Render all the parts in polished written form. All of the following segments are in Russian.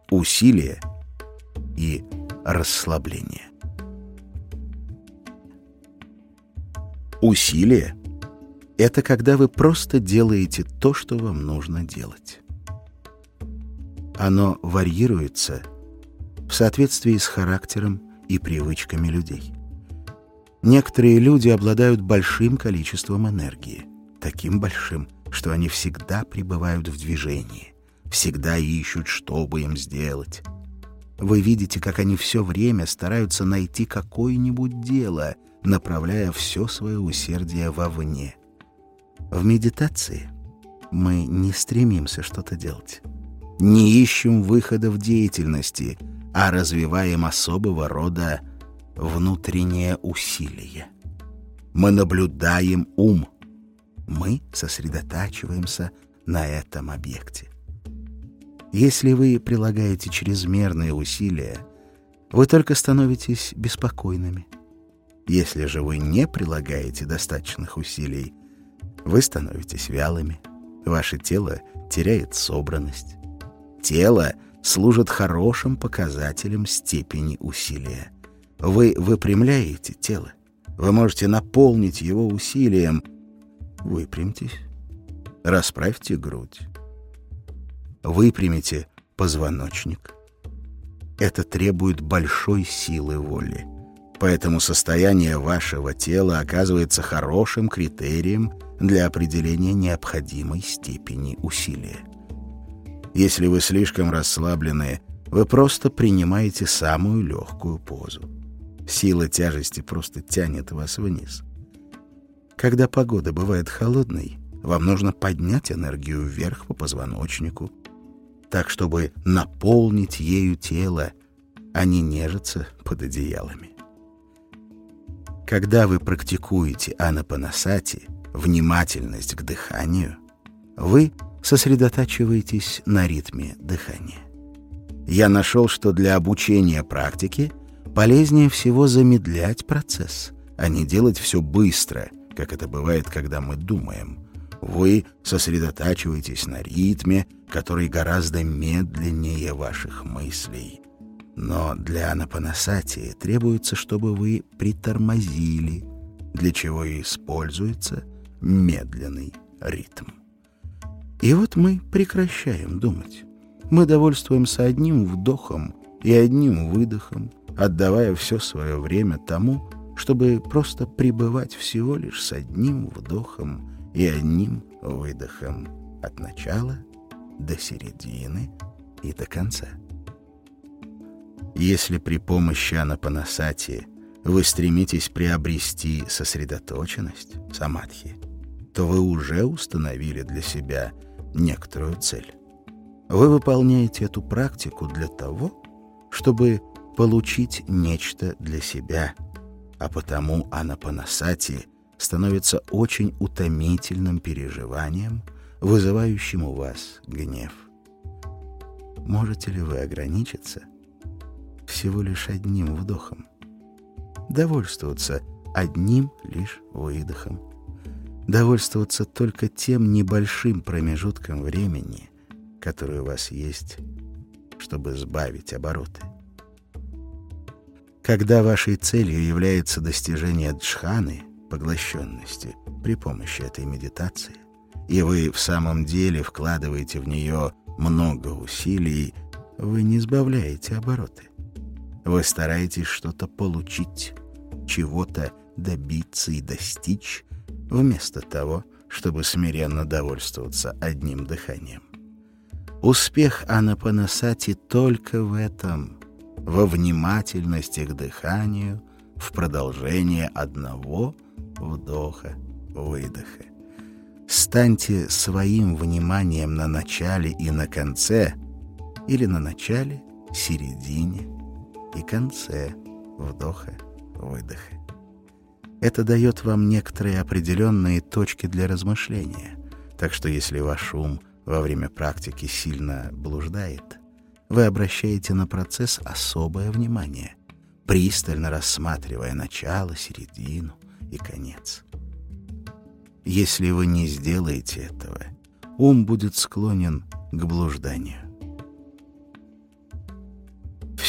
усилие и расслабление. Усилие — это когда вы просто делаете то, что вам нужно делать. Оно варьируется в соответствии с характером и привычками людей. Некоторые люди обладают большим количеством энергии, таким большим, что они всегда пребывают в движении, всегда ищут, что бы им сделать. Вы видите, как они все время стараются найти какое-нибудь дело, направляя все свое усердие вовне. В медитации мы не стремимся что-то делать, не ищем выхода в деятельности, а развиваем особого рода внутреннее усилие. Мы наблюдаем ум, мы сосредотачиваемся на этом объекте. Если вы прилагаете чрезмерные усилия, вы только становитесь беспокойными. Если же вы не прилагаете достаточных усилий, вы становитесь вялыми, ваше тело теряет собранность. Тело служит хорошим показателем степени усилия. Вы выпрямляете тело, вы можете наполнить его усилием. Выпрямьтесь, расправьте грудь, выпрямите позвоночник. Это требует большой силы воли. Поэтому состояние вашего тела оказывается хорошим критерием для определения необходимой степени усилия. Если вы слишком расслаблены, вы просто принимаете самую легкую позу. Сила тяжести просто тянет вас вниз. Когда погода бывает холодной, вам нужно поднять энергию вверх по позвоночнику, так, чтобы наполнить ею тело, а не нежиться под одеялами. Когда вы практикуете анапанасати, внимательность к дыханию, вы сосредотачиваетесь на ритме дыхания. Я нашел, что для обучения практике полезнее всего замедлять процесс, а не делать все быстро, как это бывает, когда мы думаем. Вы сосредотачиваетесь на ритме, который гораздо медленнее ваших мыслей. Но для анапанасати требуется, чтобы вы притормозили, для чего и используется медленный ритм. И вот мы прекращаем думать. Мы довольствуемся одним вдохом и одним выдохом, отдавая все свое время тому, чтобы просто пребывать всего лишь с одним вдохом и одним выдохом от начала до середины и до конца. Если при помощи анапанасати вы стремитесь приобрести сосредоточенность, самадхи, то вы уже установили для себя некоторую цель. Вы выполняете эту практику для того, чтобы получить нечто для себя, а потому анапанасати становится очень утомительным переживанием, вызывающим у вас гнев. Можете ли вы ограничиться всего лишь одним вдохом? Довольствоваться одним лишь выдохом? Довольствоваться только тем небольшим промежутком времени, который у вас есть, чтобы сбавить обороты? Когда вашей целью является достижение джханы, поглощенности, при помощи этой медитации, и вы в самом деле вкладываете в нее много усилий, вы не сбавляете обороты. Вы стараетесь что-то получить, чего-то добиться и достичь, вместо того, чтобы смиренно довольствоваться одним дыханием. Успех анапанасати только в этом, во внимательности к дыханию, в продолжение одного вдоха-выдоха. Станьте своим вниманием на начале и на конце, или на начале, середине и конце вдоха-выдоха. Это дает вам некоторые определенные точки для размышления, так что если ваш ум во время практики сильно блуждает, вы обращаете на процесс особое внимание, пристально рассматривая начало, середину и конец. Если вы не сделаете этого, ум будет склонен к блужданию.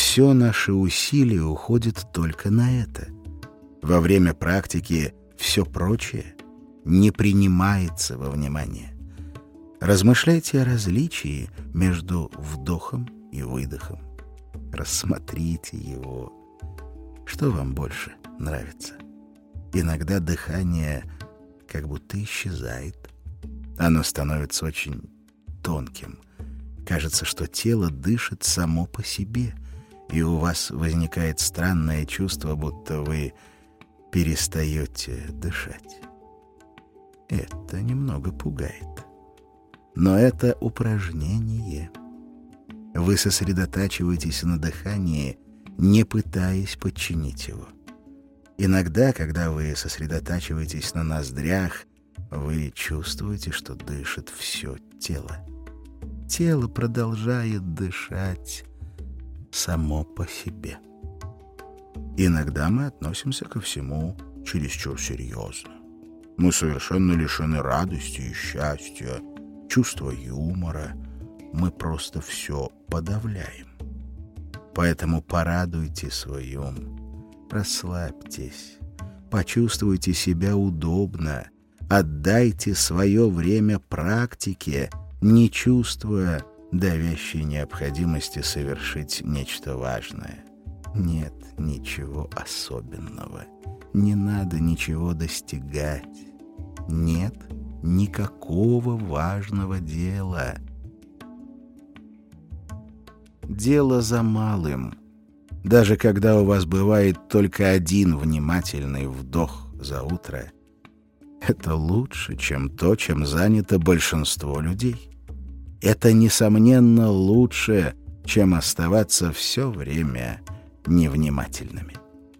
все наши усилия уходят только на это. Во время практики все прочее не принимается во внимание. Размышляйте о различии между вдохом и выдохом. Рассмотрите его. Что вам больше нравится? Иногда дыхание как будто исчезает. Оно становится очень тонким. Кажется, что тело дышит само по себе, и у вас возникает странное чувство, будто вы перестаете дышать. Это немного пугает. Но это упражнение. Вы сосредотачиваетесь на дыхании, не пытаясь подчинить его. Иногда, когда вы сосредотачиваетесь на ноздрях, вы чувствуете, что дышит все тело. Тело продолжает дышать само по себе. Иногда мы относимся ко всему чересчур серьезно. Мы совершенно лишены радости и счастья, чувства юмора. Мы просто все подавляем. Поэтому порадуйте свой ум, расслабьтесь, почувствуйте себя удобно, отдайте свое время практике, не чувствуя давящей необходимости совершить нечто важное. Нет ничего особенного, не надо ничего достигать, нет никакого важного дела. Дело за малым. Даже когда у вас бывает только один внимательный вдох за утро, это лучше, чем то, чем занято большинство людей. Это, несомненно, лучше, чем оставаться все время невнимательными.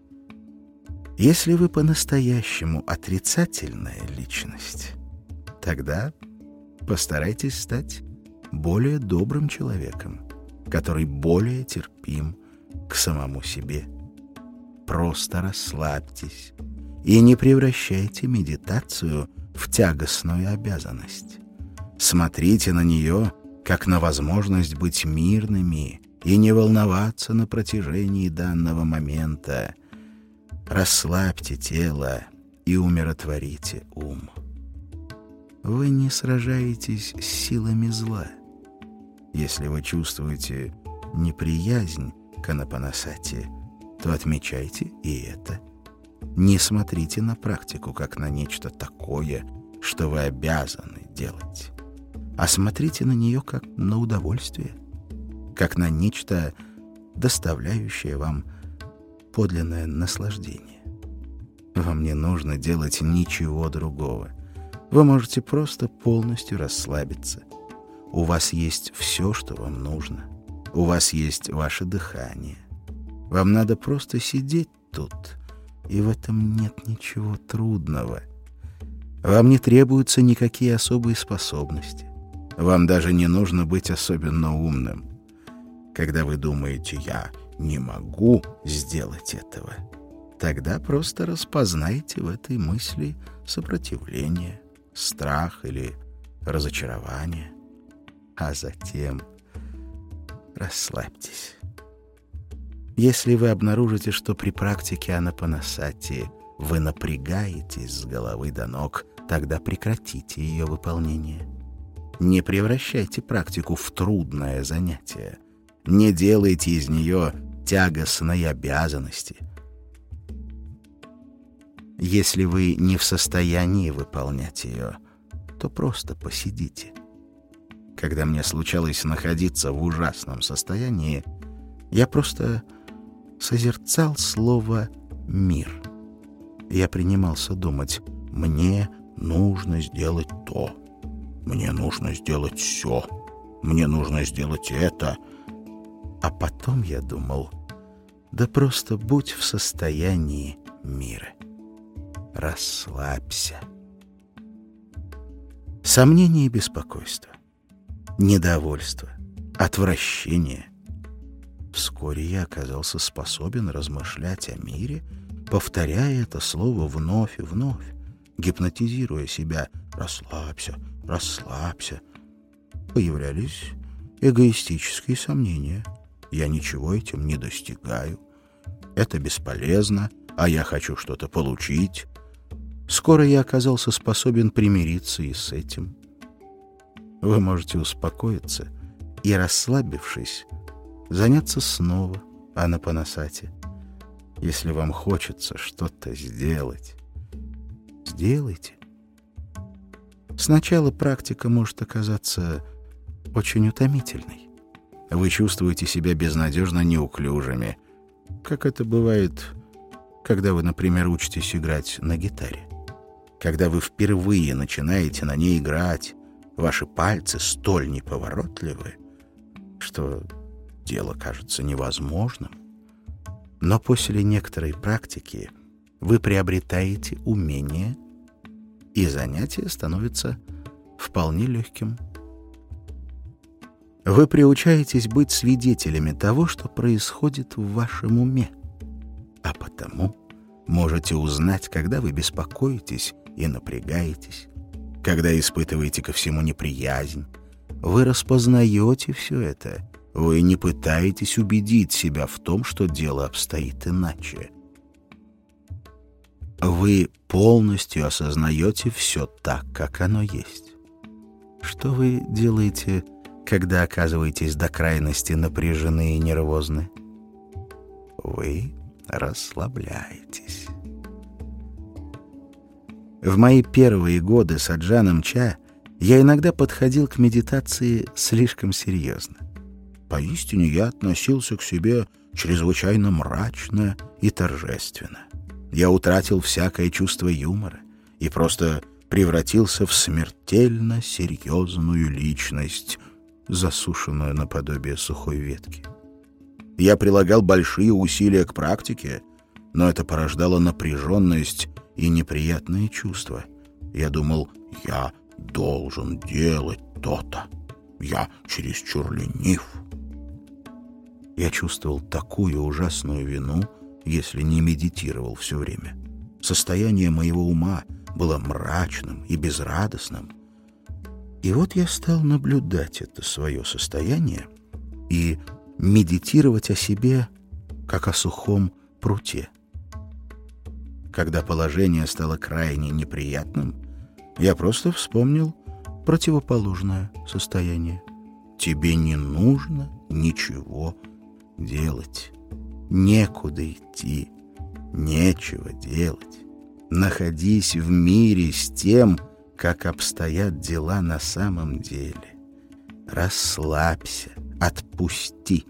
Если вы по-настоящему отрицательная личность, тогда постарайтесь стать более добрым человеком, который более терпим к самому себе. Просто расслабьтесь и не превращайте медитацию в тягостную обязанность. Смотрите на нее, как на возможность быть мирными и не волноваться на протяжении данного момента. Расслабьте тело и умиротворите ум. Вы не сражаетесь с силами зла. Если вы чувствуете неприязнь к Анапанасати, то отмечайте и это. Не смотрите на практику как на нечто такое, что вы обязаны делать, а смотрите на нее как на удовольствие, как на нечто, доставляющее вам подлинное наслаждение. Вам не нужно делать ничего другого. Вы можете просто полностью расслабиться. У вас есть все, что вам нужно. У вас есть ваше дыхание. Вам надо просто сидеть тут, и в этом нет ничего трудного. Вам не требуются никакие особые способности. Вам даже не нужно быть особенно умным. Когда вы думаете «я не могу сделать этого», тогда просто распознайте в этой мысли сопротивление, страх или разочарование, а затем расслабьтесь. Если вы обнаружите, что при практике Анапанасати вы напрягаетесь с головы до ног, тогда прекратите ее выполнение. Не превращайте практику в трудное занятие. Не делайте из нее тягостной обязанности. Если вы не в состоянии выполнять ее, то просто посидите. Когда мне случалось находиться в ужасном состоянии, я просто созерцал слово «мир». Я принимался думать: мне нужно сделать то, мне нужно сделать сё, мне нужно сделать это. А потом я думал: да просто будь в состоянии мира. Расслабься. Сомнение и беспокойство, недовольство, отвращение. Вскоре я оказался способен размышлять о мире, повторяя это слово вновь и вновь, гипнотизируя себя: «Расслабься, расслабься». Появлялись эгоистические сомнения. я ничего этим не достигаю. Это бесполезно, а я хочу что-то получить. Скоро я оказался способен примириться и с этим. Вы можете успокоиться и, расслабившись, заняться снова анапанасати. Если вам хочется что-то сделать, сделайте. Сначала практика может оказаться очень утомительной. Вы чувствуете себя безнадежно неуклюжими, как это бывает, когда вы, например, учитесь играть на гитаре. Когда вы впервые начинаете на ней играть, ваши пальцы столь неповоротливы, что дело кажется невозможным. Но после некоторой практики вы приобретаете умение, и занятие становится вполне легким. Вы приучаетесь быть свидетелями того, что происходит в вашем уме, а потому можете узнать, когда вы беспокоитесь и напрягаетесь, когда испытываете ко всему неприязнь. Вы распознаете все это. Вы не пытаетесь убедить себя в том, что дело обстоит иначе. Вы полностью осознаете все так, как оно есть. Что вы делаете, когда оказываетесь до крайности напряжены и нервозны? Вы расслабляетесь. В мои первые годы саджаном ча я иногда подходил к медитации слишком серьезно. Поистине я относился к себе чрезвычайно мрачно и торжественно. Я утратил всякое чувство юмора и просто превратился в смертельно серьезную личность, засушенную наподобие сухой ветки. Я прилагал большие усилия к практике, но это порождало напряженность и неприятные чувства. Я думал, я должен делать то-то. Я чересчур ленив. Я чувствовал такую ужасную вину, если не медитировал все время. Состояние моего ума было мрачным и безрадостным. И вот я стал наблюдать это свое состояние и медитировать о себе, как о сухом пруте. Когда положение стало крайне неприятным, я просто вспомнил противоположное состояние. Тебе не нужно ничего делать. Некуда идти, нечего делать. Находись в мире с тем, как обстоят дела на самом деле. Расслабься, отпусти.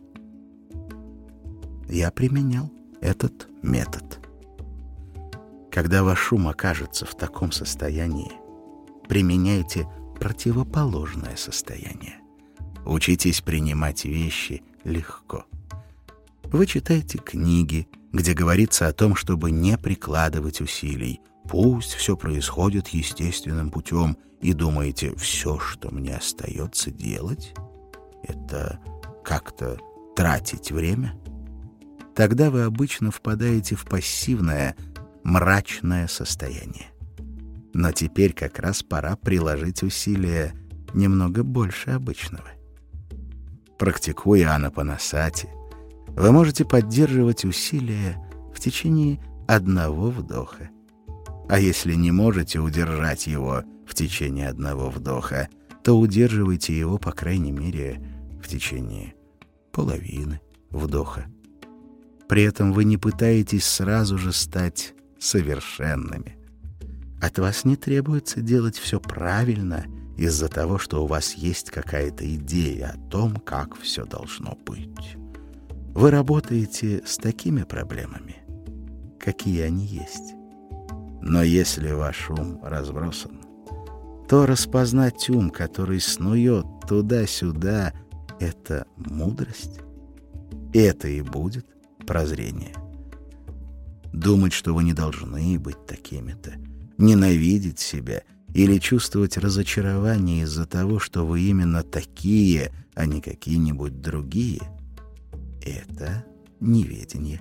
Я применял этот метод. Когда ваш ум окажется в таком состоянии, применяйте противоположное состояние. Учитесь принимать вещи легко. Вы читаете книги, где говорится о том, чтобы не прикладывать усилий. Пусть все происходит естественным путем, и думаете, все, что мне остается делать, это как-то тратить время. Тогда вы обычно впадаете в пассивное, мрачное состояние. Но теперь как раз пора приложить усилия немного больше обычного. Практикуя анапанасати, вы можете поддерживать усилия в течение одного вдоха. А если не можете удержать его в течение одного вдоха, то удерживайте его, по крайней мере, в течение половины вдоха. При этом вы не пытаетесь сразу же стать совершенными. От вас не требуется делать все правильно из-за того, что у вас есть какая-то идея о том, как все должно быть. Вы работаете с такими проблемами, какие они есть. Но если ваш ум разбросан, то распознать ум, который снует туда-сюда, — это мудрость. Это и будет прозрение. Думать, что вы не должны быть такими-то, ненавидеть себя или чувствовать разочарование из-за того, что вы именно такие, а не какие-нибудь другие — это неведение.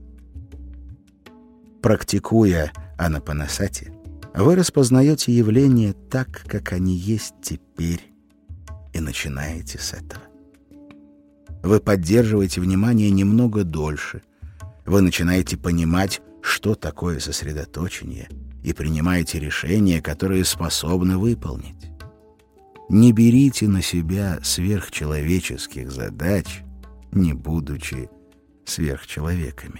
Практикуя анапанасати, вы распознаете явления так, как они есть теперь, и начинаете с этого. Вы поддерживаете внимание немного дольше. Вы начинаете понимать, что такое сосредоточение, и принимаете решения, которые способны выполнить. Не берите на себя сверхчеловеческих задач, не будучи сверхчеловеками.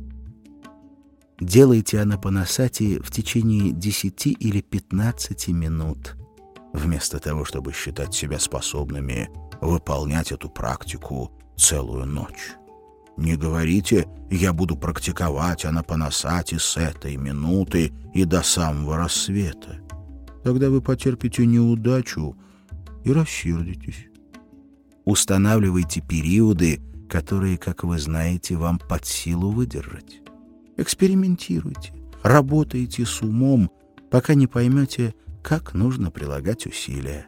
Делайте анапанасати в течение 10 или 15 минут, вместо того, чтобы считать себя способными выполнять эту практику целую ночь. Не говорите: «Я буду практиковать анапанасати с этой минуты и до самого рассвета». Тогда вы потерпите неудачу и рассердитесь. Устанавливайте периоды, которые, как вы знаете, вам под силу выдержать. Экспериментируйте, работайте с умом, пока не поймете, как нужно прилагать усилия.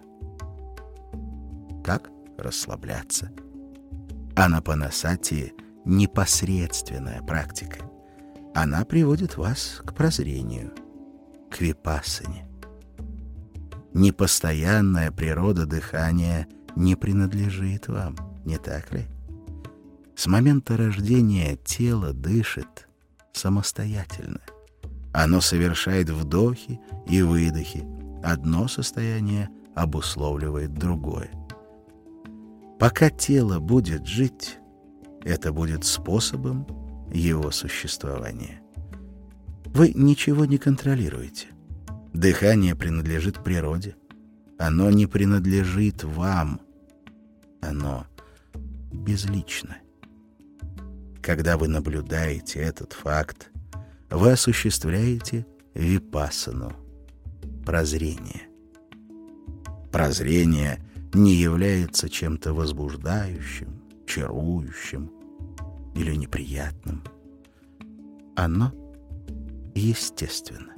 Как расслабляться? Анапанасати — непосредственная практика. Она приводит вас к прозрению, к випассане. Непостоянная природа дыхания не принадлежит вам, не так ли? С момента рождения тело дышит самостоятельно. Оно совершает вдохи и выдохи. Одно состояние обусловливает другое. Пока тело будет жить, это будет способом его существования. Вы ничего не контролируете. Дыхание принадлежит природе. Оно не принадлежит вам. Оно безлично. Когда вы наблюдаете этот факт, вы осуществляете випассану, прозрение. Прозрение не является чем-то возбуждающим, чарующим или неприятным. Оно естественно.